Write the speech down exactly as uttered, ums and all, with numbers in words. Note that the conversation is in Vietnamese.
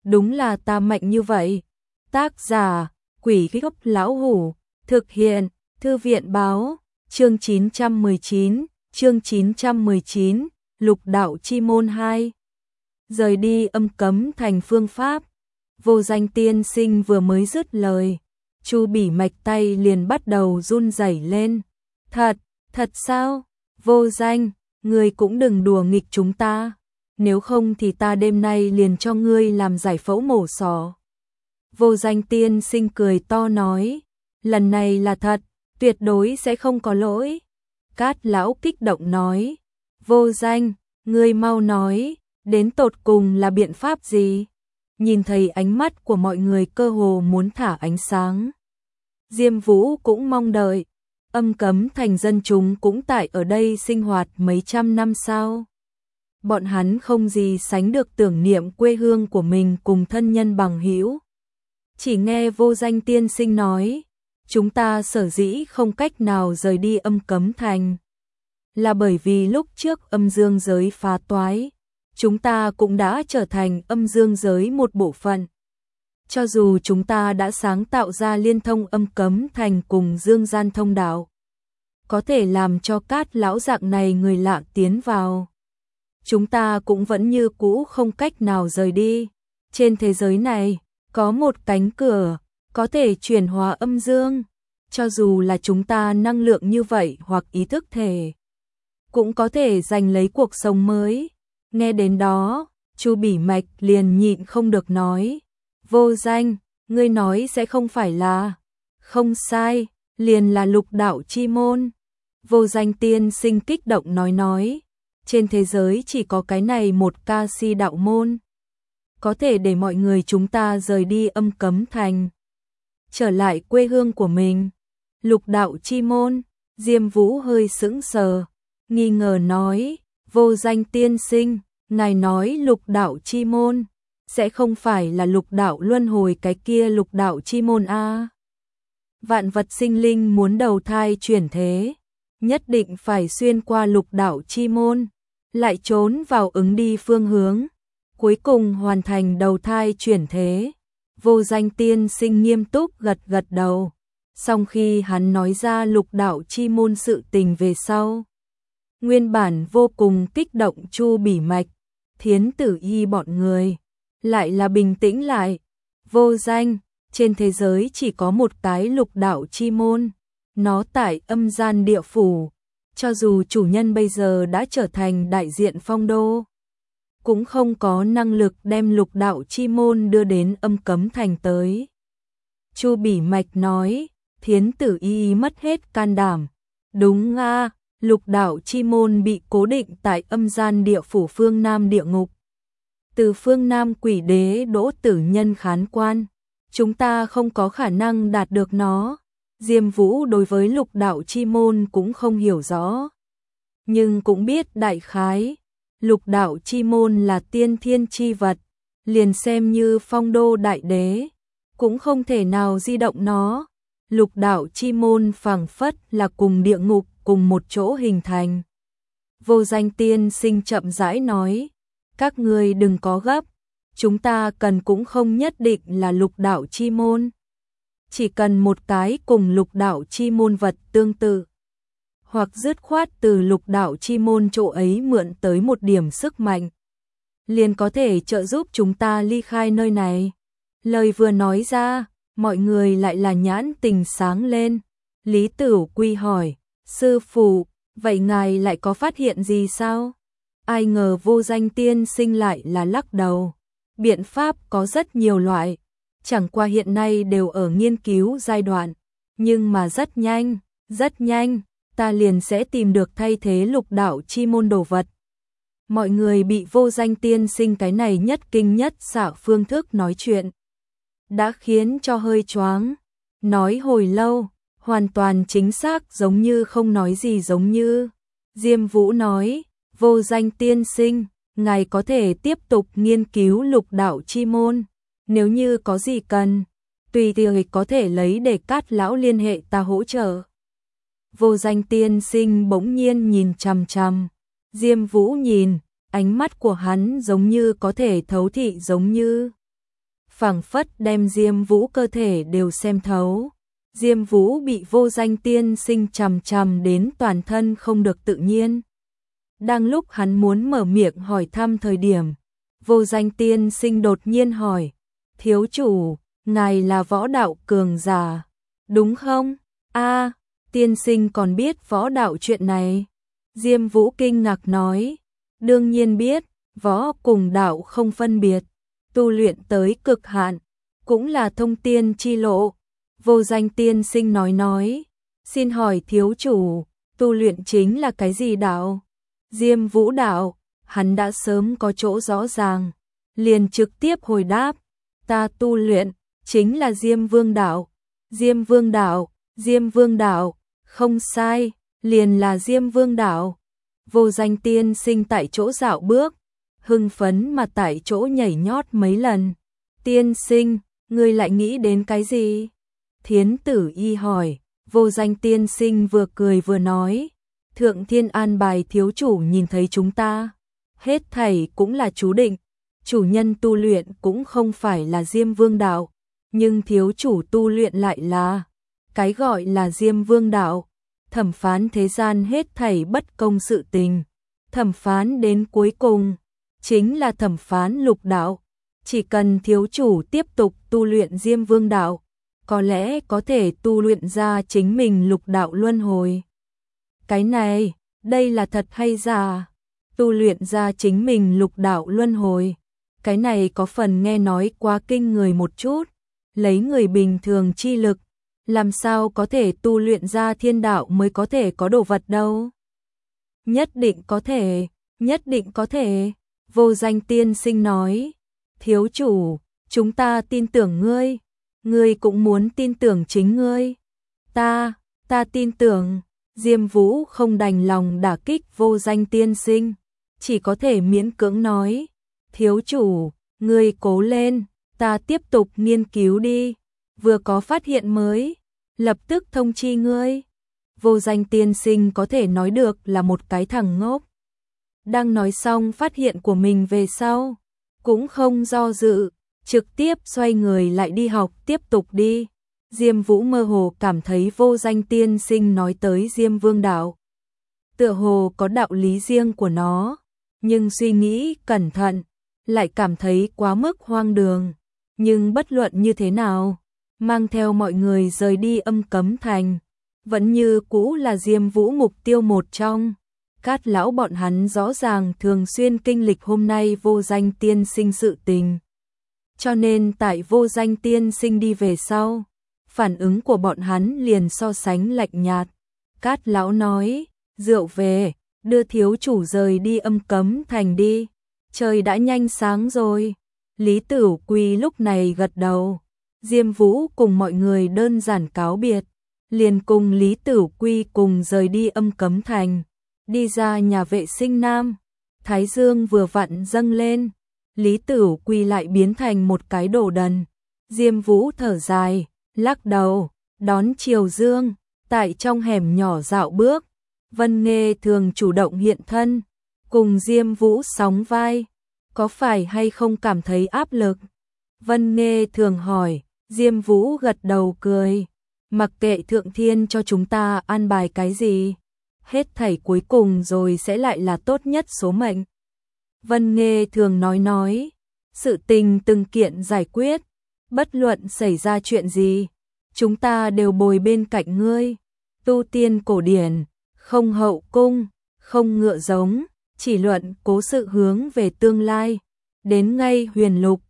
đúng là ta mạnh như vậy. Tác giả, Quỷ Gốc Lão Hủ, thực hiện, Thư viện báo, chương chín trăm mười chín, chương chín trăm mười chín, Lục Đạo Chi Môn hai. Rời đi âm cấm thành phương pháp. Vô Danh tiên sinh vừa mới dứt lời, Chu Bỉ Mạch tay liền bắt đầu run rẩy lên. Thật, thật sao? Vô Danh, ngươi cũng đừng đùa nghịch chúng ta. Nếu không thì ta đêm nay liền cho ngươi làm giải phẫu mổ xỏ. Vô Danh tiên sinh cười to nói, lần này là thật, tuyệt đối sẽ không có lỗi. Cát lão kích động nói, Vô Danh, ngươi mau nói, đến tột cùng là biện pháp gì? Nhìn thấy ánh mắt của mọi người cơ hồ muốn thả ánh sáng. Diêm Vũ cũng mong đợi, âm cấm thành dân chúng cũng tại ở đây sinh hoạt mấy trăm năm sau. Bọn hắn không gì sánh được tưởng niệm quê hương của mình cùng thân nhân bằng hữu. Chỉ nghe Vô Danh tiên sinh nói, chúng ta sở dĩ không cách nào rời đi âm cấm thành, là bởi vì lúc trước âm dương giới phá toái, chúng ta cũng đã trở thành âm dương giới một bộ phận. Cho dù chúng ta đã sáng tạo ra liên thông âm cấm thành cùng dương gian thông đạo, có thể làm cho Cát lão dạng này người lạ tiến vào, chúng ta cũng vẫn như cũ không cách nào rời đi. Trên thế giới này, có một cánh cửa, có thể chuyển hóa âm dương, cho dù là chúng ta năng lượng như vậy hoặc ý thức thể, cũng có thể giành lấy cuộc sống mới. Nghe đến đó, Chu Bỉ Mạch liền nhịn không được nói, Vô Danh, ngươi nói sẽ không phải là... Không sai, liền là lục đạo chi môn. Vô Danh tiên sinh kích động nói nói, trên thế giới chỉ có cái này một ca si đạo môn, có thể để mọi người chúng ta rời đi âm cấm thành, trở lại quê hương của mình. Lục đạo chi môn, Diêm Vũ hơi sững sờ, nghi ngờ nói, Vô Danh tiên sinh, ngài nói lục đạo chi môn, sẽ không phải là lục đạo luân hồi cái kia lục đạo chi môn a? Vạn vật sinh linh muốn đầu thai chuyển thế, nhất định phải xuyên qua lục đạo chi môn, lại trốn vào ứng đi phương hướng, cuối cùng hoàn thành đầu thai chuyển thế. Vô Danh tiên sinh nghiêm túc gật gật đầu, song khi hắn nói ra lục đạo chi môn sự tình về sau, nguyên bản vô cùng kích động Chu Bỉ Mạch, Thiến Tử Y bọn người, lại là bình tĩnh lại. Vô Danh, trên thế giới chỉ có một cái lục đạo chi môn, nó tại âm gian địa phủ, cho dù chủ nhân bây giờ đã trở thành đại diện phong đô, cũng không có năng lực đem lục đạo chi môn đưa đến âm cấm thành tới. Chu Bỉ Mạch nói, Thiến Tử Y mất hết can đảm, đúng a, lục đạo chi môn bị cố định tại âm gian địa phủ phương Nam địa ngục. Từ phương Nam quỷ đế Đỗ Tử Nhân khán quan, chúng ta không có khả năng đạt được nó. Diêm Vũ đối với lục đạo chi môn cũng không hiểu rõ, nhưng cũng biết đại khái, lục đạo chi môn là tiên thiên chi vật, liền xem như phong đô đại đế, cũng không thể nào di động nó. Lục đạo chi môn phảng phất là cùng địa ngục cùng một chỗ hình thành. Vô Danh tiên sinh chậm rãi nói, các ngươi đừng có gấp, chúng ta cần cũng không nhất định là lục đạo chi môn, chỉ cần một cái cùng lục đạo chi môn vật tương tự, hoặc dứt khoát từ lục đạo chi môn chỗ ấy mượn tới một điểm sức mạnh, liền có thể trợ giúp chúng ta ly khai nơi này. Lời vừa nói ra, mọi người lại là nhãn tình sáng lên. Lý Tửu Quy hỏi, sư phụ, vậy ngài lại có phát hiện gì sao? Ai ngờ Vô Danh tiên sinh lại là lắc đầu, biện pháp có rất nhiều loại, chẳng qua hiện nay đều ở nghiên cứu giai đoạn, nhưng mà rất nhanh, rất nhanh, ta liền sẽ tìm được thay thế lục đạo chi môn đồ vật. Mọi người bị Vô Danh tiên sinh cái này nhất kinh nhất xảo phương thức nói chuyện đã khiến cho hơi choáng, nói hồi lâu, hoàn toàn chính xác giống như không nói gì giống như. Diêm Vũ nói, Vô Danh tiên sinh, ngài có thể tiếp tục nghiên cứu lục đạo chi môn, nếu như có gì cần, tùy tiện có thể lấy để Cát lão liên hệ ta hỗ trợ. Vô Danh tiên sinh bỗng nhiên nhìn chằm chằm Diêm Vũ nhìn, ánh mắt của hắn giống như có thể thấu thị giống như. phảng phất đem Diêm Vũ cơ thể đều xem thấu. Diêm Vũ bị Vô Danh tiên sinh chằm chằm đến toàn thân không được tự nhiên. Đang lúc hắn muốn mở miệng hỏi thăm thời điểm, Vô Danh tiên sinh đột nhiên hỏi, thiếu chủ, ngài là võ đạo cường giả, đúng không? A, tiên sinh còn biết võ đạo chuyện này. Diêm Vũ kinh ngạc nói, đương nhiên biết, võ cùng đạo không phân biệt, tu luyện tới cực hạn, cũng là thông tiên chi lộ. Vô Danh tiên sinh nói nói, xin hỏi thiếu chủ, tu luyện chính là cái gì đạo? Diêm Vũ đạo, hắn đã sớm có chỗ rõ ràng, liền trực tiếp hồi đáp, ta tu luyện chính là Diêm Vương đạo. Diêm Vương đạo, Diêm Vương đạo, không sai, liền là Diêm Vương đạo. Vô Danh tiên sinh tại chỗ dạo bước, hưng phấn mà tại chỗ nhảy nhót mấy lần. Tiên sinh, ngươi lại nghĩ đến cái gì? Thiến Tử Y hỏi. Vô Danh tiên sinh vừa cười vừa nói, Thượng Thiên an bài thiếu chủ nhìn thấy chúng ta, hết thảy cũng là chú định, chủ nhân tu luyện cũng không phải là Diêm Vương đạo, nhưng thiếu chủ tu luyện lại là, cái gọi là Diêm Vương đạo, thẩm phán thế gian hết thảy bất công sự tình, thẩm phán đến cuối cùng, chính là thẩm phán lục đạo, chỉ cần thiếu chủ tiếp tục tu luyện Diêm Vương đạo, có lẽ có thể tu luyện ra chính mình lục đạo luân hồi. Cái này, đây là thật hay giả? Tu luyện ra chính mình lục đạo luân hồi. Cái này có phần nghe nói quá kinh người một chút. Lấy người bình thường chi lực, làm sao có thể tu luyện ra thiên đạo mới có thể có đồ vật đâu? Nhất định có thể, nhất định có thể. Vô Danh tiên sinh nói, thiếu chủ, chúng ta tin tưởng ngươi. Ngươi cũng muốn tin tưởng chính ngươi. Ta, ta tin tưởng. Diêm Vũ không đành lòng đả kích Vô Danh tiên sinh, chỉ có thể miễn cưỡng nói, thiếu chủ, ngươi cố lên, ta tiếp tục nghiên cứu đi, vừa có phát hiện mới, lập tức thông chi ngươi. Vô Danh tiên sinh có thể nói được là một cái thằng ngốc. Đang nói xong phát hiện của mình về sau, cũng không do dự, trực tiếp xoay người lại đi học tiếp tục đi. Diêm Vũ mơ hồ cảm thấy Vô Danh tiên sinh nói tới Diêm Vương đạo, tựa hồ có đạo lý riêng của nó, nhưng suy nghĩ cẩn thận, lại cảm thấy quá mức hoang đường. Nhưng bất luận như thế nào, mang theo mọi người rời đi Âm Cấm Thành, vẫn như cũ là Diêm Vũ mục tiêu một trong. Cát lão bọn hắn rõ ràng thường xuyên kinh lịch hôm nay Vô Danh tiên sinh sự tình. Cho nên tại Vô Danh tiên sinh đi về sau, phản ứng của bọn hắn liền so sánh lạnh nhạt. Cát lão nói, rượu về, đưa thiếu chủ rời đi Âm Cấm Thành đi, trời đã nhanh sáng rồi. Lý Tửu Quy lúc này gật đầu. Diêm Vũ cùng mọi người đơn giản cáo biệt, liền cùng Lý Tửu Quy cùng rời đi Âm Cấm Thành, đi ra nhà vệ sinh nam. Thái dương vừa vặn dâng lên, Lý Tửu Quy lại biến thành một cái đồ đần. Diêm Vũ thở dài, lắc đầu, đón chiều dương, tại trong hẻm nhỏ dạo bước. Vân Nghê thường chủ động hiện thân, cùng Diêm Vũ sóng vai, có phải hay không cảm thấy áp lực? Vân Nghê thường hỏi. Diêm Vũ gật đầu cười, mặc kệ Thượng Thiên cho chúng ta an bài cái gì, hết thảy cuối cùng rồi sẽ lại là tốt nhất số mệnh. Vân Nghê thường nói nói, sự tình từng kiện giải quyết, bất luận xảy ra chuyện gì, chúng ta đều bồi bên cạnh ngươi. Tu tiên cổ điển, không hậu cung, không ngựa giống, chỉ luận cố sự hướng về tương lai, đến ngay huyền lục,